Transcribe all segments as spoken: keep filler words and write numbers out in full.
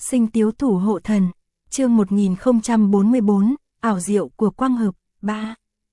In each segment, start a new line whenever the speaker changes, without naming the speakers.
Sinh Tiếu Thủ Hộ Thần, chương một nghìn không trăm bốn mươi bốn, ảo diệu của quang hợp, ba.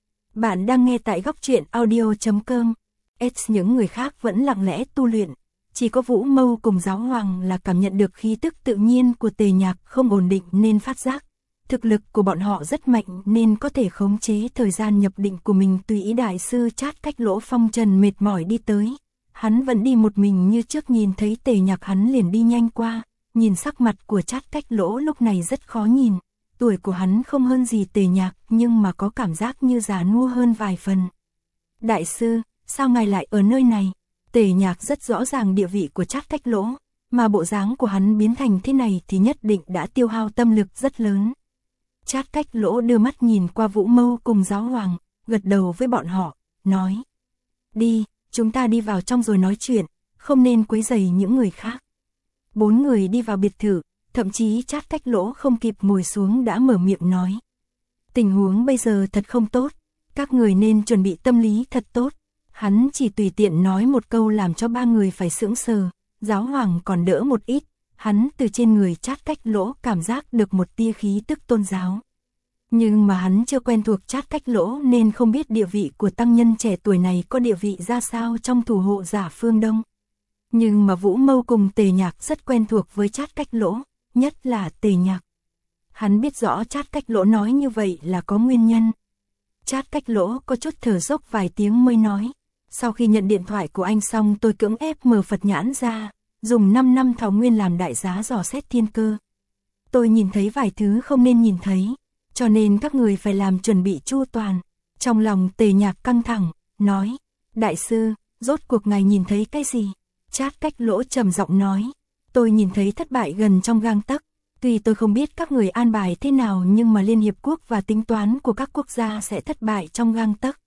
Bạn đang nghe tại góc truyện audio chấm com. S những người khác vẫn lặng lẽ tu luyện, chỉ có Vũ Mâu cùng Giáo Hoàng là cảm nhận được khí tức tự nhiên của Tề Nhạc không ổn định nên phát giác. Thực lực của bọn họ rất mạnh nên có thể khống chế thời gian nhập định của mình tùy ý. Đại sư Chát Cách Lỗ phong trần mệt mỏi đi tới. Hắn vẫn đi một mình như trước, nhìn thấy Tề Nhạc hắn liền đi nhanh qua. Nhìn sắc mặt của Chát Cách Lỗ lúc này rất khó nhìn. Tuổi của hắn không hơn gì Tề Nhạc nhưng mà có cảm giác như già nua hơn vài phần. Đại sư, sao ngài lại ở nơi này? Tề Nhạc rất rõ ràng địa vị của Chát Cách Lỗ, mà bộ dáng của hắn biến thành thế này thì nhất định đã tiêu hao tâm lực rất lớn. Chát Cách Lỗ đưa mắt nhìn qua Vũ Mâu cùng Giáo Hoàng, gật đầu với bọn họ, nói: đi, chúng ta đi vào trong rồi nói chuyện, không nên quấy rầy những người khác. Bốn người đi vào biệt thự, thậm chí Chát Cách Lỗ không kịp ngồi xuống đã mở miệng nói: tình huống bây giờ thật không tốt, các người nên chuẩn bị tâm lý thật tốt. Hắn chỉ tùy tiện nói một câu làm cho ba người phải sững sờ. Giáo Hoàng còn đỡ một ít, hắn từ trên người Chát Cách Lỗ cảm giác được một tia khí tức tôn giáo. Nhưng mà hắn chưa quen thuộc Chát Cách Lỗ nên không biết địa vị của tăng nhân trẻ tuổi này có địa vị ra sao trong thủ hộ giả phương Đông. Nhưng mà Vũ Mâu cùng Tề Nhạc rất quen thuộc với Chát Cách Lỗ, nhất là Tề Nhạc. Hắn biết rõ Chát Cách Lỗ nói như vậy là có nguyên nhân. Chát Cách Lỗ có chút thở dốc vài tiếng mới nói: sau khi nhận điện thoại của anh xong tôi cưỡng ép mở Phật nhãn ra, dùng năm năm thảo nguyên làm đại giá dò xét thiên cơ. Tôi nhìn thấy vài thứ không nên nhìn thấy, cho nên các người phải làm chuẩn bị chu toàn. Trong lòng Tề Nhạc căng thẳng, nói: đại sư, rốt cuộc ngài nhìn thấy cái gì? Chát Cách Lỗ trầm giọng nói: tôi nhìn thấy thất bại gần trong gang tấc. Tuy tôi không biết các người an bài thế nào nhưng mà Liên Hiệp Quốc và tính toán của các quốc gia sẽ thất bại trong gang tấc.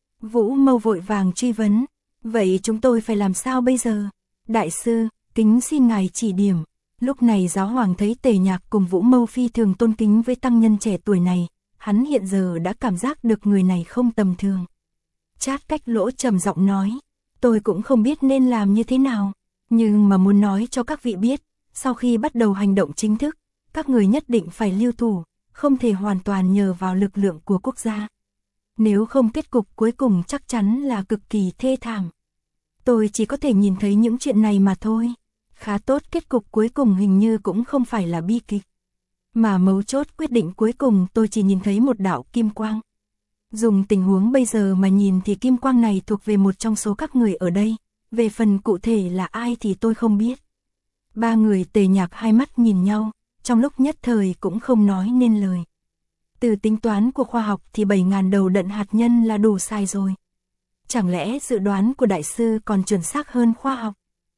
Vũ Mâu vội vàng truy vấn: vậy chúng tôi phải làm sao bây giờ? Đại sư, kính xin ngài chỉ điểm. Lúc này Giáo Hoàng thấy Tề Nhạc cùng Vũ Mâu phi thường tôn kính với tăng nhân trẻ tuổi này, hắn hiện giờ đã cảm giác được người này không tầm thường. Chát Cách Lỗ trầm giọng nói: tôi cũng không biết nên làm như thế nào, nhưng mà muốn nói cho các vị biết, sau khi bắt đầu hành động chính thức, các người nhất định phải lưu thủ, không thể hoàn toàn nhờ vào lực lượng của quốc gia. Nếu không kết cục cuối cùng chắc chắn là cực kỳ thê thảm. Tôi chỉ có thể nhìn thấy những chuyện này mà thôi. Khá tốt, kết cục cuối cùng hình như cũng không phải là bi kịch. Mà mấu chốt quyết định cuối cùng tôi chỉ nhìn thấy một đạo kim quang. Dùng tình huống bây giờ mà nhìn thì kim quang này thuộc về một trong số các người ở đây. Về phần cụ thể là ai thì tôi không biết. Ba người Tề Nhạc hai mắt nhìn nhau, trong lúc nhất thời cũng không nói nên lời. Từ tính toán của khoa học thì bảy nghìn đầu đạn hạt nhân là đủ sai rồi. Chẳng lẽ dự đoán của đại sư còn chuẩn xác hơn khoa học?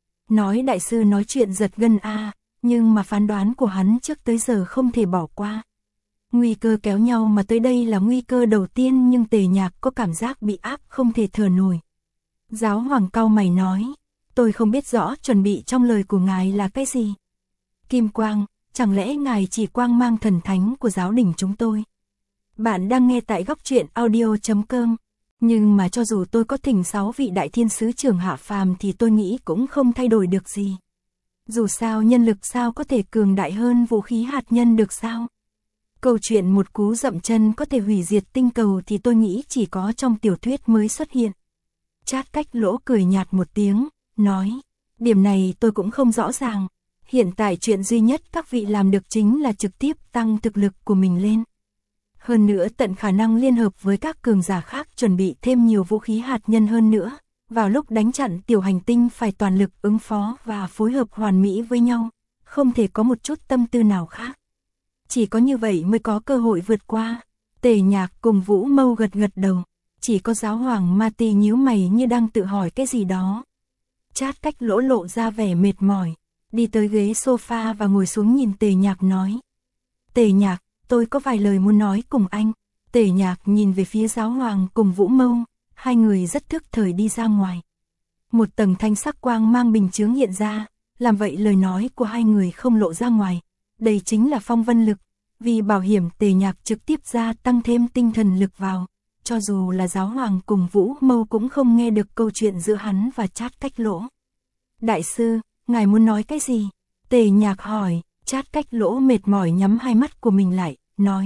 Nói đại sư nói chuyện giật gân a, à, nhưng mà phán đoán của hắn trước tới giờ không thể bỏ qua. Nguy cơ kéo nhau mà tới đây là nguy cơ đầu tiên, nhưng Tề Nhạc có cảm giác bị áp không thể thở nổi. Giáo Hoàng cau mày nói: tôi không biết rõ chuẩn bị trong lời của ngài là cái gì. Kim quang, chẳng lẽ ngài chỉ quang mang thần thánh của giáo đình chúng tôi? Bạn đang nghe tại góc truyện audio chấm com. Nhưng mà cho dù tôi có thỉnh sáu vị đại thiên sứ trưởng hạ phàm thì tôi nghĩ cũng không thay đổi được gì. Dù sao nhân lực sao có thể cường đại hơn vũ khí hạt nhân được sao? Câu chuyện một cú dậm chân có thể hủy diệt tinh cầu thì tôi nghĩ chỉ có trong tiểu thuyết mới xuất hiện. Chát Cách Lỗ cười nhạt một tiếng, nói: điểm này tôi cũng không rõ ràng. Hiện tại chuyện duy nhất các vị làm được chính là trực tiếp tăng thực lực của mình lên. Hơn nữa tận khả năng liên hợp với các cường giả khác chuẩn bị thêm nhiều vũ khí hạt nhân hơn nữa. Vào lúc đánh chặn tiểu hành tinh phải toàn lực ứng phó và phối hợp hoàn mỹ với nhau, không thể có một chút tâm tư nào khác. Chỉ có như vậy mới có cơ hội vượt qua. Tề Nhạc cùng Vũ Mâu gật gật đầu, chỉ có Giáo Hoàng Ma Tì nhíu mày như đang tự hỏi cái gì đó. Chát Cách Lỗ lộ ra vẻ mệt mỏi, đi tới ghế sofa và ngồi xuống nhìn Tề Nhạc nói: Tề Nhạc, tôi có vài lời muốn nói cùng anh. Tề Nhạc nhìn về phía Giáo Hoàng cùng Vũ Mâu, hai người rất thức thời đi ra ngoài. Một tầng thanh sắc quang mang bình chướng hiện ra, làm vậy lời nói của hai người không lộ ra ngoài. Đây chính là phong vân lực, vì bảo hiểm Tề Nhạc trực tiếp ra tăng thêm tinh thần lực vào. Cho dù là Giáo Hoàng cùng Vũ Mâu cũng không nghe được câu chuyện giữa hắn và Chát Cách Lỗ. Đại sư, ngài muốn nói cái gì? Tề Nhạc hỏi. Trát Cách Lỗ mệt mỏi nhắm hai mắt của mình lại, nói.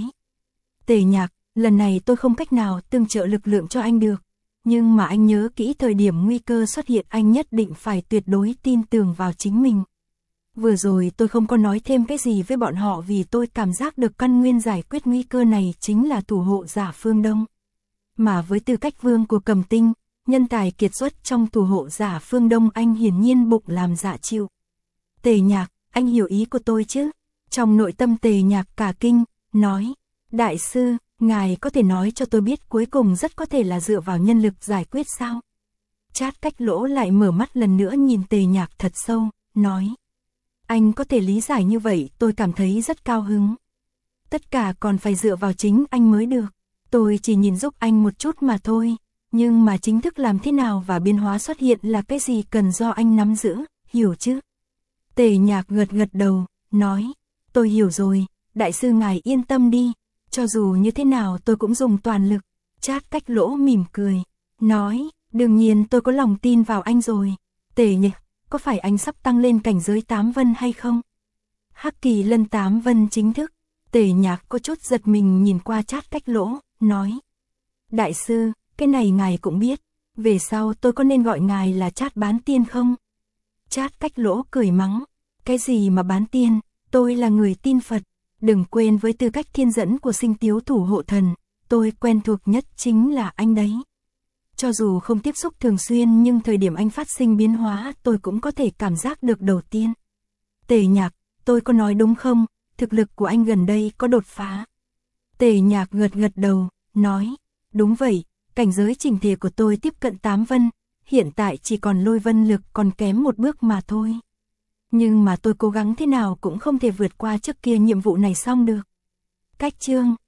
Tề Nhạc, lần này tôi không cách nào tương trợ lực lượng cho anh được. Nhưng mà anh nhớ kỹ thời điểm nguy cơ xuất hiện anh nhất định phải tuyệt đối tin tưởng vào chính mình. Vừa rồi tôi không có nói thêm cái gì với bọn họ vì tôi cảm giác được căn nguyên giải quyết nguy cơ này chính là thủ hộ giả Phương Đông. Mà với tư cách vương của Cầm Tinh, nhân tài kiệt xuất trong thủ hộ giả Phương Đông anh hiển nhiên bụng làm dạ chịu. Tề Nhạc, anh hiểu ý của tôi chứ? Trong nội tâm Tề Nhạc cả kinh, nói. Đại sư, ngài có thể nói cho tôi biết cuối cùng rất có thể là dựa vào nhân lực giải quyết sao? Trát Cách Lỗ lại mở mắt lần nữa nhìn Tề Nhạc thật sâu, nói. Anh có thể lý giải như vậy, tôi cảm thấy rất cao hứng. Tất cả còn phải dựa vào chính anh mới được. Tôi chỉ nhìn giúp anh một chút mà thôi. Nhưng mà chính thức làm thế nào và biến hóa xuất hiện là cái gì cần do anh nắm giữ, hiểu chứ? Tề Nhạc gật gật đầu, nói. Tôi hiểu rồi, đại sư ngài yên tâm đi. Cho dù như thế nào tôi cũng dùng toàn lực. Trát Cách Lỗ mỉm cười, nói. Đương nhiên tôi có lòng tin vào anh rồi. Tề Nhạc, có phải anh sắp tăng lên cảnh giới tám vân hay không? Hắc Kỳ Lân tám vân chính thức. Tề Nhạc có chút giật mình nhìn qua Trát Cách Lỗ, nói. Đại sư, cái này ngài cũng biết. Về sau tôi có nên gọi ngài là Trát Bán Tiên không? Trát Cách Lỗ cười mắng. Cái gì mà bán tiên, tôi là người tin Phật. Đừng quên với tư cách thiên dẫn của Sinh Tiếu thủ hộ thần, tôi quen thuộc nhất chính là anh đấy. Cho dù không tiếp xúc thường xuyên nhưng thời điểm anh phát sinh biến hóa tôi cũng có thể cảm giác được đầu tiên. Tề Nhạc, tôi có nói đúng không? Thực lực của anh gần đây có đột phá. Tề Nhạc gật gật đầu, nói. Đúng vậy, cảnh giới trình thể của tôi tiếp cận tám vân, hiện tại chỉ còn lôi vân lực còn kém một bước mà thôi. Nhưng mà tôi cố gắng thế nào cũng không thể vượt qua trước kia nhiệm vụ này xong được. Cách chương